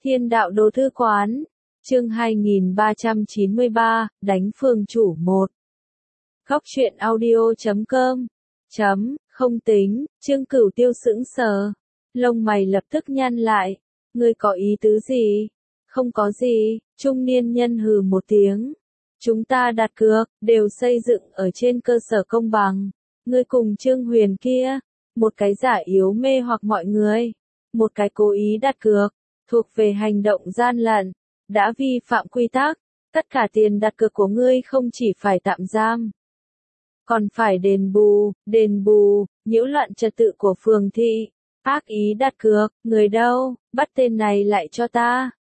Thiên đạo đồ thư quán, chương 2393, đánh phường chủ 1. Góc truyện audio.com. Không tính, Trương Cửu Tiêu sững sờ. Lông mày lập tức nhăn lại. Ngươi có ý tứ gì? Không có gì, trung niên nhân hừ một tiếng. Chúng ta đặt cược, đều xây dựng ở trên cơ sở công bằng. Ngươi cùng Trương Huyền kia, một cái giả yếu mê hoặc mọi người, một cái cố ý đặt cược, thuộc về hành động gian lận, đã vi phạm quy tắc, tất cả tiền đặt cược của ngươi không chỉ phải tạm giam, còn phải đền bù, nhiễu loạn trật tự của phường thị, ác ý đặt cược, người đâu, bắt tên này lại cho ta.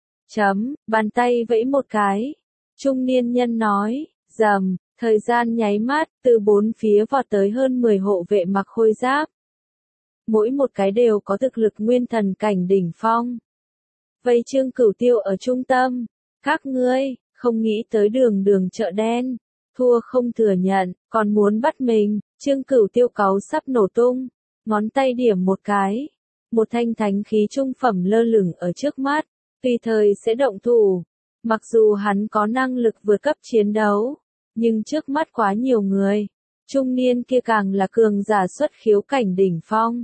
Bàn tay vẫy một cái, trung niên nhân nói, rầm, thời gian nháy mắt, từ bốn phía vọt tới hơn 10 hộ vệ mặc khôi giáp. Mỗi một cái đều có thực lực nguyên thần cảnh đỉnh phong. Vây Trương Cửu Tiêu ở trung tâm, các ngươi, không nghĩ tới đường chợ đen, thua không thừa nhận, còn muốn bắt mình, Trương Cửu Tiêu cáu sắp nổ tung, ngón tay điểm một cái, một thanh thánh khí trung phẩm lơ lửng ở trước mắt, tùy thời sẽ động thủ, mặc dù hắn có năng lực vượt cấp chiến đấu, nhưng trước mắt quá nhiều người, trung niên kia càng là cường giả xuất khiếu cảnh đỉnh phong.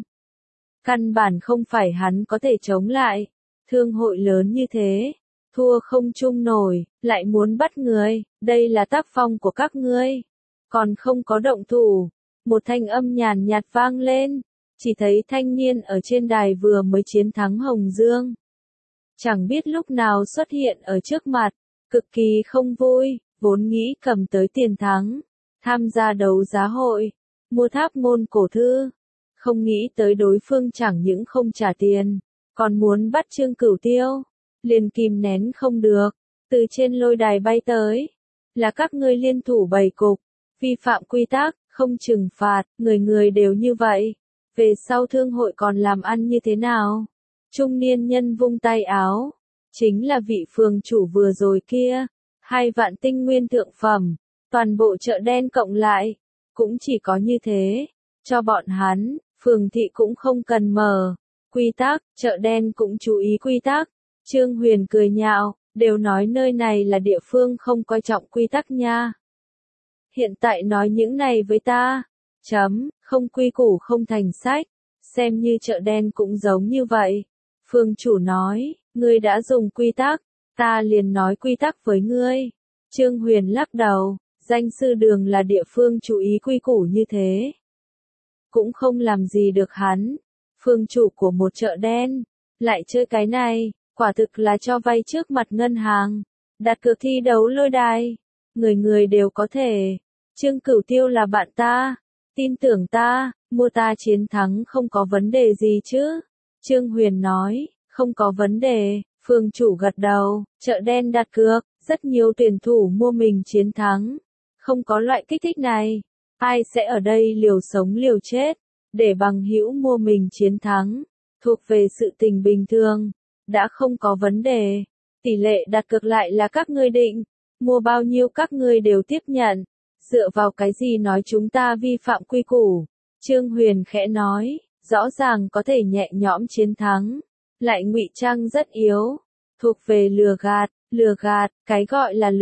Căn bản không phải hắn có thể chống lại, thương hội lớn như thế, thua không chung nổi, lại muốn bắt người, đây là tác phong của các ngươi, còn không có động thủ, một thanh âm nhàn nhạt vang lên, chỉ thấy thanh niên ở trên đài vừa mới chiến thắng Hồng Dương. Chẳng biết lúc nào xuất hiện ở trước mặt, cực kỳ không vui, vốn nghĩ cầm tới tiền thắng, tham gia đấu giá hội, mua tháp môn cổ thư. Không nghĩ tới đối phương chẳng những không trả tiền, còn muốn bắt Trương Cửu Tiêu, liền kìm nén không được, từ trên lôi đài bay tới, là các ngươi liên thủ bày cục, vi phạm quy tắc, không trừng phạt, người đều như vậy, về sau thương hội còn làm ăn như thế nào? Trung niên nhân vung tay áo, chính là vị phường chủ vừa rồi kia, 2 vạn tinh nguyên thượng phẩm, toàn bộ chợ đen cộng lại, cũng chỉ có như thế, cho bọn hắn. Phường thị cũng không cần mở, quy tắc, chợ đen cũng chú ý quy tắc. Trương Huyền cười nhạo, đều nói nơi này là địa phương không coi trọng quy tắc nha. Hiện tại nói những này với ta, không quy củ không thành sách, xem như chợ đen cũng giống như vậy. Phường chủ nói, ngươi đã dùng quy tắc, ta liền nói quy tắc với ngươi. Trương Huyền lắc đầu, danh sư đường là địa phương chú ý quy củ như thế. Cũng không làm gì được hắn, phương chủ của một chợ đen, lại chơi cái này, quả thực là cho vay trước mặt ngân hàng, đặt cược thi đấu lôi đài, người đều có thể, Trương Cửu Tiêu là bạn ta, tin tưởng ta, mua ta chiến thắng không có vấn đề gì chứ, Trương Huyền nói, không có vấn đề, phương chủ gật đầu, chợ đen đặt cược, rất nhiều tuyển thủ mua mình chiến thắng, không có loại kích thích này. Ai sẽ ở đây liều sống liều chết, để bằng hữu mua mình chiến thắng, thuộc về sự tình bình thường, đã không có vấn đề, tỷ lệ đặt cược lại là các ngươi định, mua bao nhiêu các ngươi đều tiếp nhận, dựa vào cái gì nói chúng ta vi phạm quy củ, Trương Huyền khẽ nói, rõ ràng có thể nhẹ nhõm chiến thắng, lại ngụy trang rất yếu, thuộc về lừa gạt, cái gọi là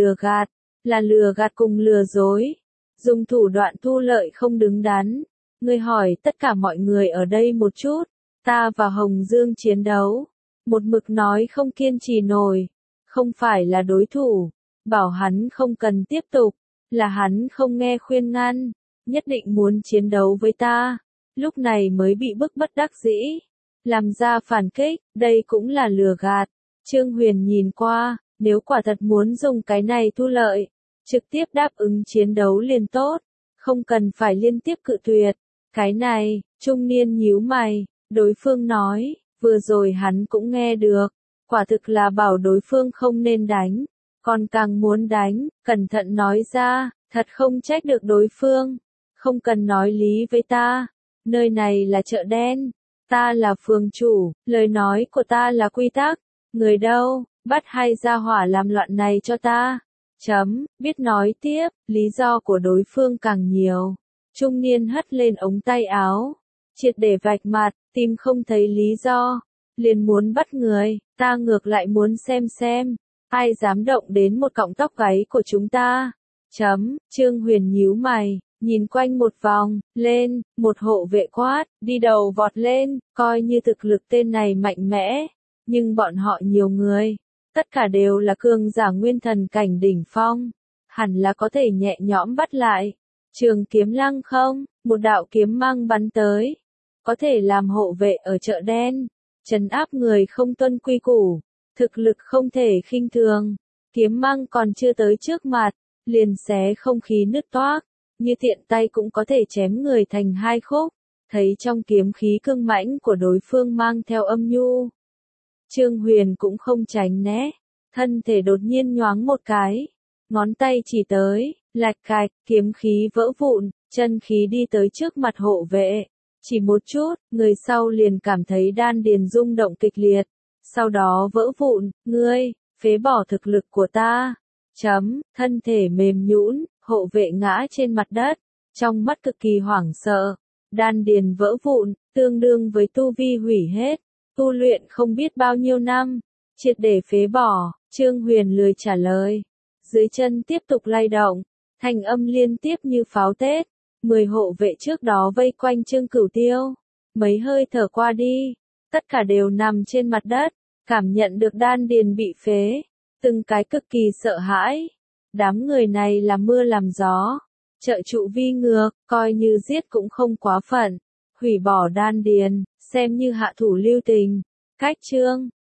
lừa gạt cùng lừa dối. Dùng thủ đoạn thu lợi không đứng đắn. Ngươi hỏi tất cả mọi người ở đây một chút, ta và Hồng Dương chiến đấu, một mực nói không kiên trì nổi, không phải là đối thủ, bảo hắn không cần tiếp tục, là hắn không nghe khuyên ngăn, nhất định muốn chiến đấu với ta, lúc này mới bị bức bất đắc dĩ, làm ra phản kích, đây cũng là lừa gạt. Trương Huyền nhìn qua, nếu quả thật muốn dùng cái này thu lợi, trực tiếp đáp ứng chiến đấu liền tốt, không cần phải liên tiếp cự tuyệt. Cái này, trung niên nhíu mày, đối phương nói, vừa rồi hắn cũng nghe được, quả thực là bảo đối phương không nên đánh, còn càng muốn đánh, cẩn thận nói ra, thật không trách được đối phương, không cần nói lý với ta, nơi này là chợ đen, ta là phường chủ, lời nói của ta là quy tắc, người đâu, bắt hai gia hỏa làm loạn này cho ta. Biết nói tiếp, lý do của đối phương càng nhiều. Trung niên hất lên ống tay áo, triệt để vạch mặt, tìm không thấy lý do. liền muốn bắt người, ta ngược lại muốn xem, ai dám động đến một cọng tóc gáy của chúng ta. Trương Huyền nhíu mày, nhìn quanh một vòng, lên, một hộ vệ quát, đi đầu vọt lên, coi như thực lực tên này mạnh mẽ, nhưng bọn họ nhiều người, tất cả đều là cường giả nguyên thần cảnh đỉnh phong, hẳn là có thể nhẹ nhõm bắt lại. Trường kiếm lăng không, một đạo kiếm mang bắn tới, có thể làm hộ vệ ở chợ đen, trấn áp người không tuân quy củ, thực lực không thể khinh thường. Kiếm mang còn chưa tới trước mặt, liền xé không khí nứt toác, như tiện tay cũng có thể chém người thành hai khúc. Thấy trong kiếm khí cương mãnh của đối phương mang theo âm nhu, Trương Huyền cũng không tránh né, thân thể đột nhiên nhoáng một cái, ngón tay chỉ tới, lạch cạch, kiếm khí vỡ vụn, chân khí đi tới trước mặt hộ vệ. Chỉ một chút, người sau liền cảm thấy đan điền rung động kịch liệt, sau đó vỡ vụn, ngươi, phế bỏ thực lực của ta. Thân thể mềm nhũn, hộ vệ ngã trên mặt đất, trong mắt cực kỳ hoảng sợ, đan điền vỡ vụn, tương đương với tu vi hủy hết, tu luyện không biết bao nhiêu năm, triệt để phế bỏ. Trương Huyền lười trả lời, dưới chân tiếp tục lay động, thanh âm liên tiếp như pháo tết. 10 hộ vệ trước đó vây quanh Trương Cửu Tiêu, mấy hơi thở qua đi, tất cả đều nằm trên mặt đất, cảm nhận được đan điền bị phế, từng cái cực kỳ sợ hãi. Đám người này làm mưa làm gió, trợ trụ vi ngược, coi như giết cũng không quá phận, hủy bỏ đan điền, xem như hạ thủ lưu tình. Cách Trương